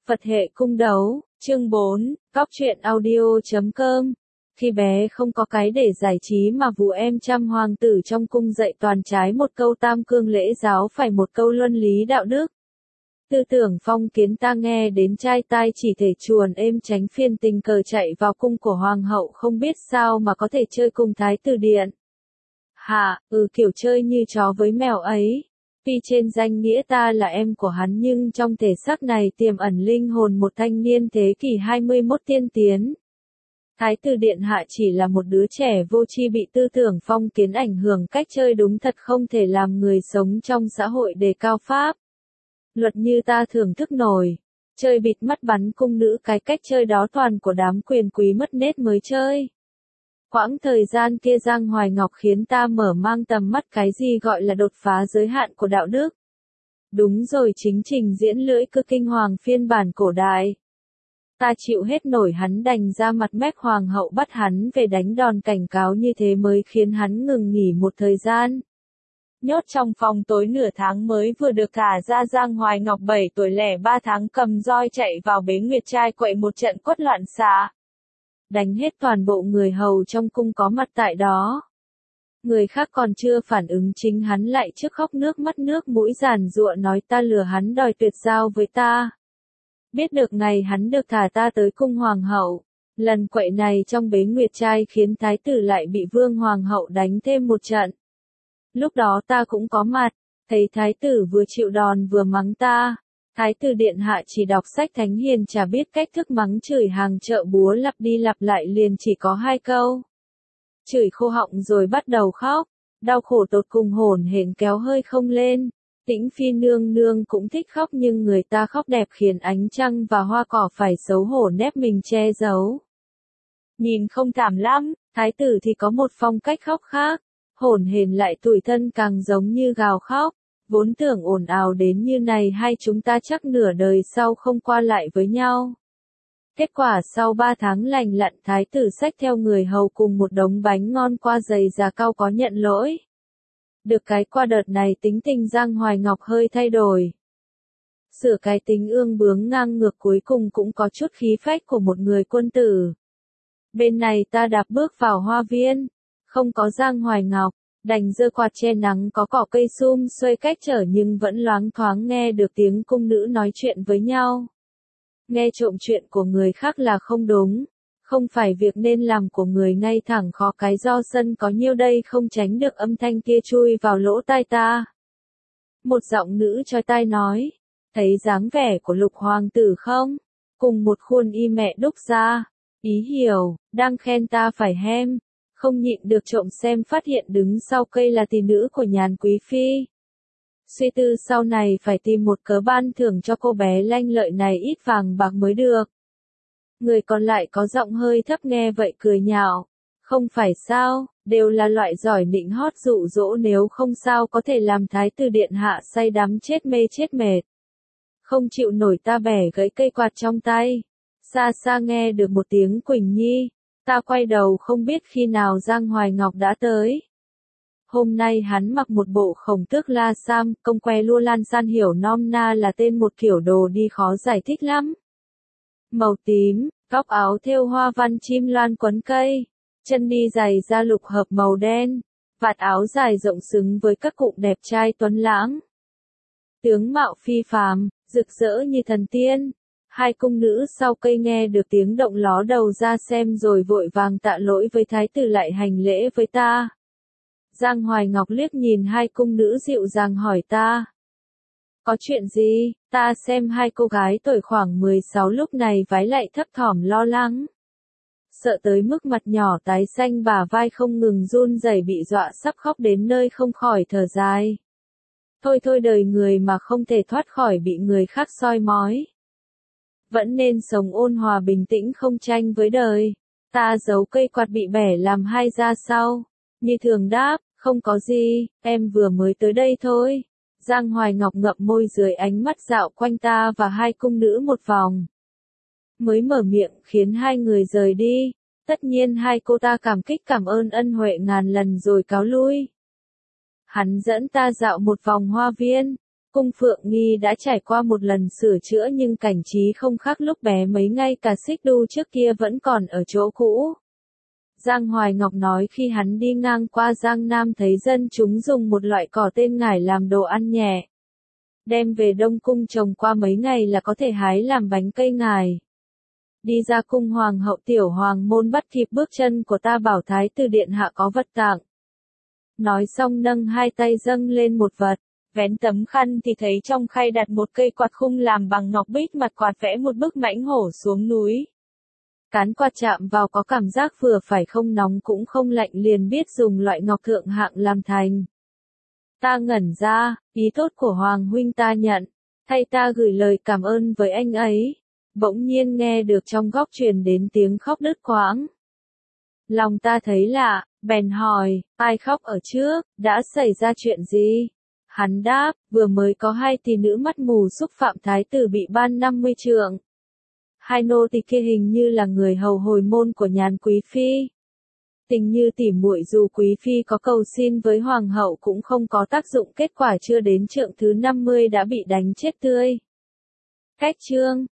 Phật hệ cung đấu, chương 4, Góc truyện audio.com. Khi bé không có cái để giải trí mà vù em trăm hoàng tử trong cung dạy toàn trái một câu tam cương lễ giáo phải một câu luân lý đạo đức. Tư tưởng phong kiến ta nghe đến trai tai chỉ thể chuồn êm tránh phiên tình cờ chạy vào cung của hoàng hậu không biết sao mà có thể chơi cùng thái tử điện. Kiểu chơi như chó với mèo ấy. Tuy trên danh nghĩa ta là em của hắn nhưng trong thể xác này tiềm ẩn linh hồn một thanh niên thế kỷ 21 tiên tiến. Thái tử điện hạ chỉ là một đứa trẻ vô tri bị tư tưởng phong kiến ảnh hưởng cách chơi đúng thật không thể làm người sống trong xã hội đề cao pháp luật như ta thưởng thức nổi. Chơi bịt mắt bắn cung nữ cái cách chơi đó toàn của đám quyền quý mất nết mới chơi. Quãng thời gian kia Giang Hoài Ngọc khiến ta mở mang tầm mắt cái gì gọi là đột phá giới hạn của đạo đức. Đúng rồi, chính trình diễn lưỡi cưa kinh hoàng phiên bản cổ đại. Ta chịu hết nổi hắn đành ra mặt mép hoàng hậu bắt hắn về đánh đòn cảnh cáo như thế mới khiến hắn ngừng nghỉ một thời gian. Nhốt trong phòng tối nửa tháng mới vừa được thả ra Giang Hoài Ngọc 7 tuổi lẻ 3 tháng cầm roi chạy vào bế nguyệt trai quậy một trận quất loạn xạ. Đánh hết toàn bộ người hầu trong cung có mặt tại đó. Người khác còn chưa phản ứng chính hắn lại trước khóc nước mắt nước mũi giàn giụa nói ta lừa hắn đòi tuyệt giao với ta. Biết được ngày hắn được thả ta tới cung hoàng hậu. Lần quậy này trong bế nguyệt trai khiến thái tử lại bị vương hoàng hậu đánh thêm một trận. Lúc đó ta cũng có mặt, thấy thái tử vừa chịu đòn vừa mắng ta. Thái tử điện hạ chỉ đọc sách thánh hiền chả biết cách thức mắng chửi hàng chợ búa lặp đi lặp lại liền chỉ có 2 câu. Chửi khô họng rồi bắt đầu khóc, đau khổ tột cùng hổn hển kéo hơi không lên. Tĩnh Phi nương nương cũng thích khóc nhưng người ta khóc đẹp khiến ánh trăng và hoa cỏ phải xấu hổ nép mình che giấu. Nhìn không thảm lắm, thái tử thì có một phong cách khóc khác, hổn hển lại tủi thân càng giống như gào khóc. Vốn tưởng ồn ào đến như này hai chúng ta chắc nửa đời sau không qua lại với nhau. Kết quả sau 3 tháng lành lặn thái tử xách theo người hầu cùng một đống bánh ngon qua giày già cao có nhận lỗi. Được cái qua đợt này tính tình Giang Hoài Ngọc hơi thay đổi. Sửa cái tính ương bướng ngang ngược cuối cùng cũng có chút khí phách của một người quân tử. Bên này ta đạp bước vào hoa viên, không có Giang Hoài Ngọc. Đành giơ quạt che nắng có cỏ cây sum xuê cách trở nhưng vẫn loáng thoáng nghe được tiếng cung nữ nói chuyện với nhau. Nghe trộm chuyện của người khác là không đúng, không phải việc nên làm của người ngay thẳng khó cái do sân có nhiêu đây không tránh được âm thanh kia chui vào lỗ tai ta. Một giọng nữ chói tai nói, thấy dáng vẻ của Lục hoàng tử không? Cùng một khuôn y mẹ đúc ra, ý hiểu, đang khen ta phải hem. Không nhịn được trộm xem phát hiện đứng sau cây là tỷ nữ của Nhàn quý phi. Suy tư sau này phải tìm một cớ ban thưởng cho cô bé lanh lợi này ít vàng bạc mới được. Người còn lại có giọng hơi thấp nghe vậy cười nhạo. Không phải sao, đều là loại giỏi nịnh hót dụ dỗ nếu không sao có thể làm thái tử điện hạ say đắm chết mê chết mệt. Không chịu nổi ta bẻ gãy cây quạt trong tay. Xa xa nghe được một tiếng Quỳnh Nhi. Ta quay đầu không biết khi nào Giang Hoài Ngọc đã tới. Hôm nay hắn mặc một bộ khổng tước la sam, công que lua lan san hiểu nom na là tên một kiểu đồ đi khó giải thích lắm. Màu tím, góc áo thêu hoa văn chim loan quấn cây, chân đi giày da lục hợp màu đen, vạt áo dài rộng xứng với các cụm đẹp trai tuấn lãng. Tướng mạo phi phàm, rực rỡ như thần tiên. Hai cung nữ sau cây nghe được tiếng động ló đầu ra xem rồi vội vàng tạ lỗi với thái tử lại hành lễ với ta. Giang Hoài Ngọc liếc nhìn hai cung nữ dịu dàng hỏi ta. Có chuyện gì? Ta xem hai cô gái tuổi khoảng 16 lúc này vái lại thấp thỏm lo lắng. Sợ tới mức mặt nhỏ tái xanh bả vai không ngừng run rẩy bị dọa sắp khóc đến nơi không khỏi thở dài. Thôi thôi đời người mà không thể thoát khỏi bị người khác soi mói. Vẫn nên sống ôn hòa bình tĩnh không tranh với đời. Ta giấu cây quạt bị bẻ làm hai ra sau. Như thường đáp, không có gì, em vừa mới tới đây thôi. Giang Hoài Ngọc ngậm môi dưới ánh mắt dạo quanh ta và hai cung nữ một vòng. Mới mở miệng khiến hai người rời đi. Tất nhiên hai cô ta cảm kích cảm ơn ân huệ ngàn lần rồi cáo lui. Hắn dẫn ta dạo một vòng hoa viên. Cung Phượng Nghi đã trải qua một lần sửa chữa nhưng cảnh trí không khác lúc bé mấy, ngay cả xích đu trước kia vẫn còn ở chỗ cũ. Giang Hoài Ngọc nói khi hắn đi ngang qua Giang Nam thấy dân chúng dùng một loại cỏ tên ngải làm đồ ăn nhẹ. Đem về Đông Cung trồng qua mấy ngày là có thể hái làm bánh cây ngải. Đi ra cung hoàng hậu tiểu hoàng môn bắt kịp bước chân của ta bảo thái tử điện hạ có vật tặng. Nói xong nâng hai tay dâng lên một vật. Vén tấm khăn thì thấy trong khay đặt một cây quạt khung làm bằng ngọc bích, mặt quạt vẽ một bức mãnh hổ xuống núi. Cán quạt chạm vào có cảm giác vừa phải, không nóng cũng không lạnh, liền biết dùng loại ngọc thượng hạng làm thành. Ta ngẩn ra, ý tốt của Hoàng huynh ta nhận, thay ta gửi lời cảm ơn với anh ấy. Bỗng nhiên nghe được trong góc truyền đến tiếng khóc đứt quãng. Lòng ta thấy lạ, bèn hỏi, ai khóc ở trước, đã xảy ra chuyện gì? Hắn đáp, vừa mới có hai tỷ nữ mắt mù xúc phạm thái tử bị ban 50 trượng. Hai nô tỳ kia hình như là người hầu hồi môn của Nhàn quý phi. Tình như tỉ muội, dù quý phi có cầu xin với hoàng hậu cũng không có tác dụng, kết quả chưa đến trượng thứ 50 đã bị đánh chết tươi. Cách chương